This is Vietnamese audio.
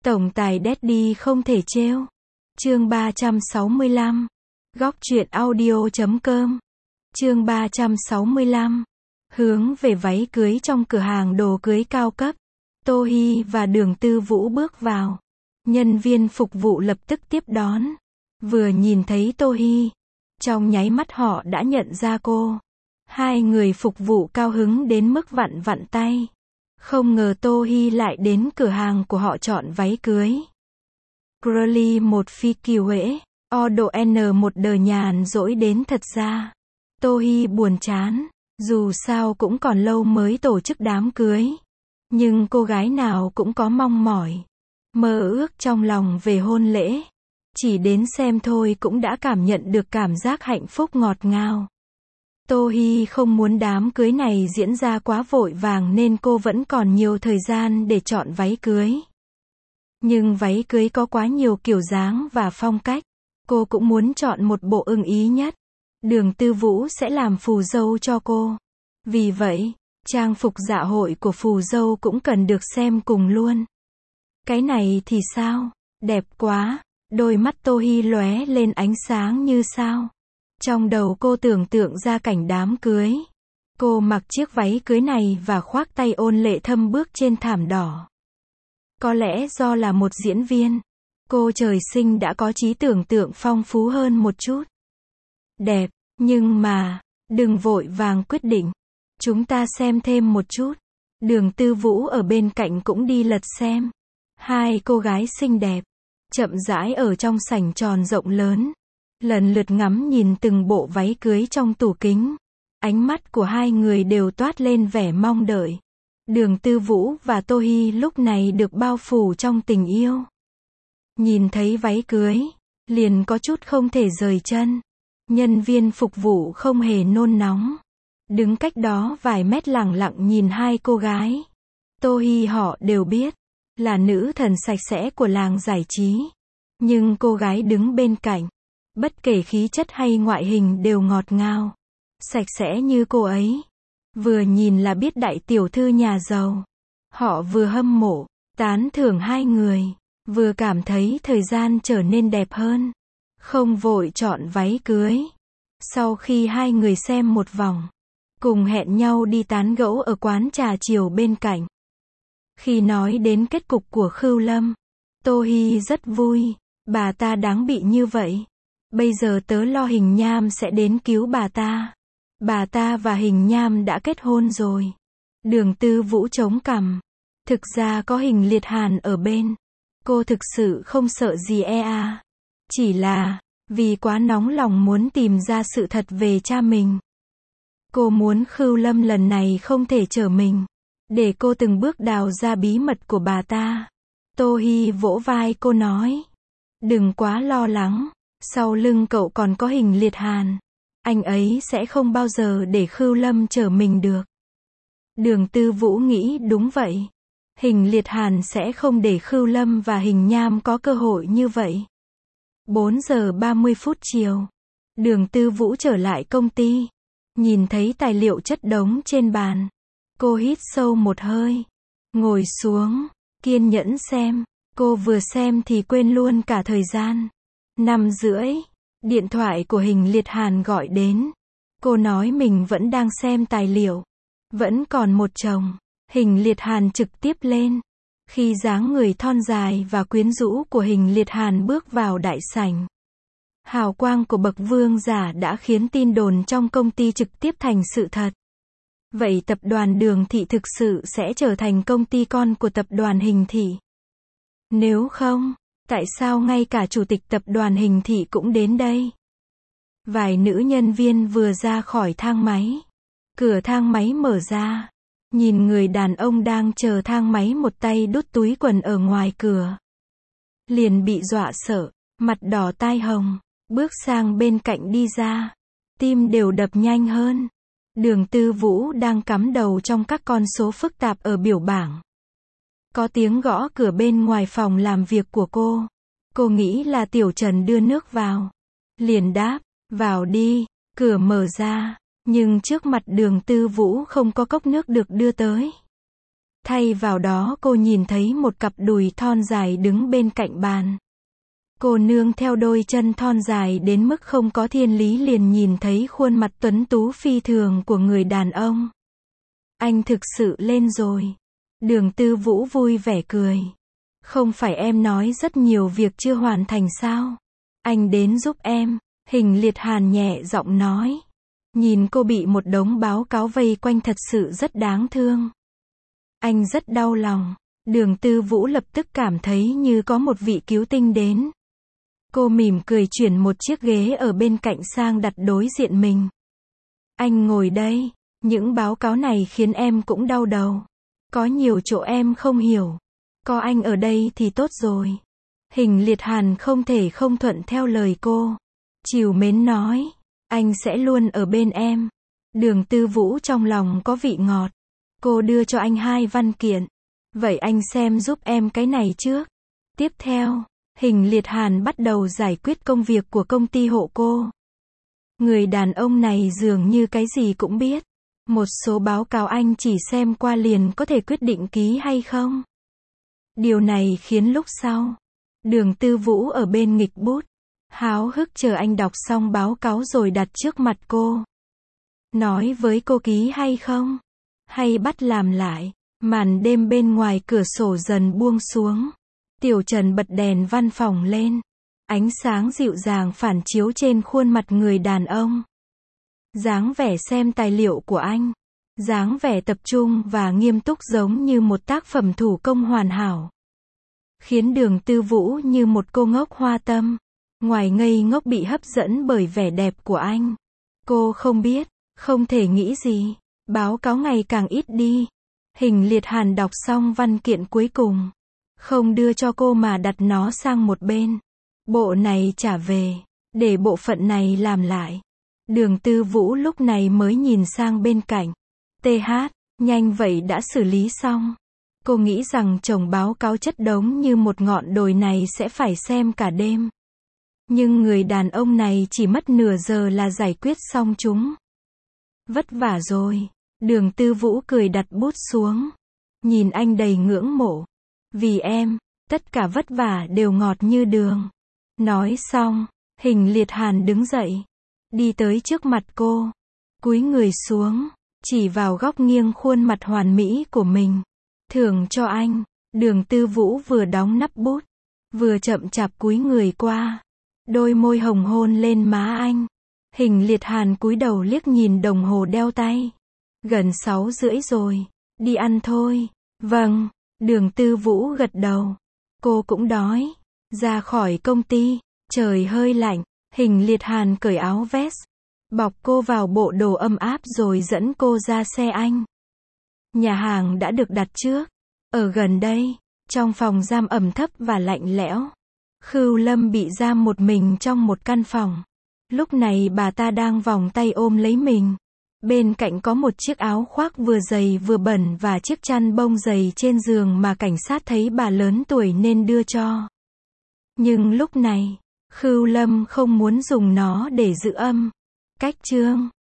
Tổng tài Daddy không thể trêu. Chương 365. Góc truyện audio.com. Chương 365. Hướng về váy cưới trong cửa hàng đồ cưới cao cấp. Tô Hi và Đường Tư Vũ bước vào. Nhân viên phục vụ lập tức tiếp đón. Vừa nhìn thấy Tô Hi, trong nháy mắt họ đã nhận ra cô. Hai người phục vụ cao hứng đến mức vặn vặn tay. Không ngờ Tô Hi lại đến cửa hàng của họ chọn váy cưới. Girly một phi kiều huễ, Odo N một đời nhàn rỗi đến thật ra. Tô Hi buồn chán, dù sao cũng còn lâu mới tổ chức đám cưới. Nhưng cô gái nào cũng có mong mỏi, mơ ước trong lòng về hôn lễ. Chỉ đến xem thôi cũng đã cảm nhận được cảm giác hạnh phúc ngọt ngào. Tô Hi không muốn đám cưới này diễn ra quá vội vàng nên cô vẫn còn nhiều thời gian để chọn váy cưới. Nhưng váy cưới có quá nhiều kiểu dáng và phong cách. Cô cũng muốn chọn một bộ ưng ý nhất. Đường Tư Vũ sẽ làm phù dâu cho cô. Vì vậy, trang phục dạ hội của phù dâu cũng cần được xem cùng luôn. Cái này thì sao? Đẹp quá. Đôi mắt Tô Hi lóe lên ánh sáng như sao. Trong đầu cô tưởng tượng ra cảnh đám cưới. Cô mặc chiếc váy cưới này và khoác tay ôn lệ thâm bước trên thảm đỏ. Có lẽ do là một diễn viên, cô trời sinh đã có trí tưởng tượng phong phú hơn một chút. Đẹp, nhưng mà, đừng vội vàng quyết định. Chúng ta xem thêm một chút. Đường Tư Vũ ở bên cạnh cũng đi lật xem. Hai cô gái xinh đẹp, chậm rãi ở trong sảnh tròn rộng lớn. Lần lượt ngắm nhìn từng bộ váy cưới trong tủ kính. Ánh mắt của hai người đều toát lên vẻ mong đợi. Đường Tư Vũ và Tô Hi lúc này được bao phủ trong tình yêu. Nhìn thấy váy cưới, liền có chút không thể rời chân. Nhân viên phục vụ không hề nôn nóng. Đứng cách đó vài mét lẳng lặng nhìn hai cô gái. Tô Hi họ đều biết, là nữ thần sạch sẽ của làng giải trí. Nhưng cô gái đứng bên cạnh, bất kể khí chất hay ngoại hình đều ngọt ngào, sạch sẽ như cô ấy. Vừa nhìn là biết đại tiểu thư nhà giàu. Họ vừa hâm mộ, tán thưởng hai người, vừa cảm thấy thời gian trở nên đẹp hơn. Không vội chọn váy cưới. Sau khi hai người xem một vòng, cùng hẹn nhau đi tán gẫu ở quán trà chiều bên cạnh. Khi nói đến kết cục của Khưu Lâm, Tô Hi rất vui. Bà ta đáng bị như vậy. Bây giờ tớ lo Hình Nham sẽ đến cứu bà ta. Bà ta và Hình Nham đã kết hôn rồi. Đường Tư Vũ chống cằm. Thực ra có Hình Liệt Hàn ở bên, cô thực sự không sợ gì à. Chỉ là, vì quá nóng lòng muốn tìm ra sự thật về cha mình. Cô muốn Khưu Lâm lần này không thể trở mình, để cô từng bước đào ra bí mật của bà ta. Tô Hi vỗ vai cô nói. Đừng quá lo lắng, sau lưng cậu còn có Hình Liệt Hàn. Anh ấy sẽ không bao giờ để Khưu Lâm trở mình được. Đường Tư Vũ nghĩ đúng vậy. Hình Liệt Hàn sẽ không để Khưu Lâm và Hình Nham có cơ hội như vậy. 4 giờ 30 phút chiều. Đường Tư Vũ trở lại công ty. Nhìn thấy tài liệu chất đống trên bàn. Cô hít sâu một hơi. Ngồi xuống, kiên nhẫn xem. Cô vừa xem thì quên luôn cả thời gian. 5:30, điện thoại của Hình Liệt Hàn gọi đến. Cô nói mình vẫn đang xem tài liệu. Vẫn còn một chồng. Hình Liệt Hàn trực tiếp lên. Khi dáng người thon dài và quyến rũ của Hình Liệt Hàn bước vào đại sảnh. Hào quang của bậc vương giả đã khiến tin đồn trong công ty trực tiếp thành sự thật. Vậy tập đoàn Đường Thị thực sự sẽ trở thành công ty con của tập đoàn Hình Thị? Nếu không, tại sao ngay cả chủ tịch tập đoàn Hình Thị cũng đến đây? Vài nữ nhân viên vừa ra khỏi thang máy. Cửa thang máy mở ra. Nhìn người đàn ông đang chờ thang máy một tay đút túi quần ở ngoài cửa. Liền bị dọa sợ, mặt đỏ tai hồng, bước sang bên cạnh đi ra. Tim đều đập nhanh hơn. Đường Tư Vũ đang cắm đầu trong các con số phức tạp ở biểu bảng. Có tiếng gõ cửa bên ngoài phòng làm việc của cô. Cô nghĩ là Tiểu Trần đưa nước vào. Liền đáp, vào đi. Cửa mở ra, nhưng trước mặt Đường Tư Vũ không có cốc nước được đưa tới. Thay vào đó cô nhìn thấy một cặp đùi thon dài đứng bên cạnh bàn. Cô nương theo đôi chân thon dài đến mức không có thiên lý liền nhìn thấy khuôn mặt tuấn tú phi thường của người đàn ông. Anh thực sự lên rồi. Đường Tư Vũ vui vẻ cười. Không phải em nói rất nhiều việc chưa hoàn thành sao? Anh đến giúp em. Hình Liệt Hàn nhẹ giọng nói. Nhìn cô bị một đống báo cáo vây quanh thật sự rất đáng thương. Anh rất đau lòng. Đường Tư Vũ lập tức cảm thấy như có một vị cứu tinh đến. Cô mỉm cười chuyển một chiếc ghế ở bên cạnh sang đặt đối diện mình. Anh ngồi đây. Những báo cáo này khiến em cũng đau đầu. Có nhiều chỗ em không hiểu. Có anh ở đây thì tốt rồi. Hình Liệt Hàn không thể không thuận theo lời cô. Trìu mến nói. Anh sẽ luôn ở bên em. Đường Tư Vũ trong lòng có vị ngọt. Cô đưa cho anh 2 văn kiện. Vậy anh xem giúp em cái này trước. Tiếp theo, Hình Liệt Hàn bắt đầu giải quyết công việc của công ty hộ cô. Người đàn ông này dường như cái gì cũng biết. Một số báo cáo anh chỉ xem qua liền có thể quyết định ký hay không. Điều này khiến lúc sau, Đường Tư Vũ ở bên nghịch bút, háo hức chờ anh đọc xong báo cáo rồi đặt trước mặt cô. Nói với cô ký hay không? Hay bắt làm lại? Màn đêm bên ngoài cửa sổ dần buông xuống. Tiểu Trần bật đèn văn phòng lên. Ánh sáng dịu dàng phản chiếu trên khuôn mặt người đàn ông. Dáng vẻ xem tài liệu của anh. Dáng vẻ tập trung và nghiêm túc giống như một tác phẩm thủ công hoàn hảo. Khiến Đường Tư Vũ như một cô ngốc hoa tâm. Ngoài ngây ngốc bị hấp dẫn bởi vẻ đẹp của anh. Cô không biết, không thể nghĩ gì. Báo cáo ngày càng ít đi. Hình Liệt Hàn đọc xong văn kiện cuối cùng. Không đưa cho cô mà đặt nó sang một bên. Bộ này trả về. Để bộ phận này làm lại. Đường Tư Vũ lúc này mới nhìn sang bên cạnh. TH, nhanh vậy đã xử lý xong. Cô nghĩ rằng chồng báo cáo chất đống như một ngọn đồi này sẽ phải xem cả đêm. Nhưng người đàn ông này chỉ mất nửa giờ là giải quyết xong chúng. Vất vả rồi. Đường Tư Vũ cười đặt bút xuống. Nhìn anh đầy ngưỡng mộ. Vì em, tất cả vất vả đều ngọt như đường. Nói xong, Hình Liệt Hàn đứng dậy. Đi tới trước mặt cô. Cúi người xuống. Chỉ vào góc nghiêng khuôn mặt hoàn mỹ của mình. Thưởng cho anh. Đường Tư Vũ vừa đóng nắp bút. Vừa chậm chạp cúi người qua. Đôi môi hồng hôn lên má anh. Hình Liệt Hàn cúi đầu liếc nhìn đồng hồ đeo tay. Gần 6:30 rồi. Đi ăn thôi. Vâng. Đường Tư Vũ gật đầu. Cô cũng đói. Ra khỏi công ty. Trời hơi lạnh. Hình Liệt Hàn cởi áo vest. Bọc cô vào bộ đồ ấm áp rồi dẫn cô ra xe anh. Nhà hàng đã được đặt trước. Ở gần đây. Trong phòng giam ẩm thấp và lạnh lẽo. Khưu Lâm bị giam một mình trong một căn phòng. Lúc này bà ta đang vòng tay ôm lấy mình. Bên cạnh có một chiếc áo khoác vừa dày vừa bẩn và chiếc chăn bông dày trên giường mà cảnh sát thấy bà lớn tuổi nên đưa cho. Nhưng lúc này, Khưu Lâm không muốn dùng nó để giữ âm. Cách chương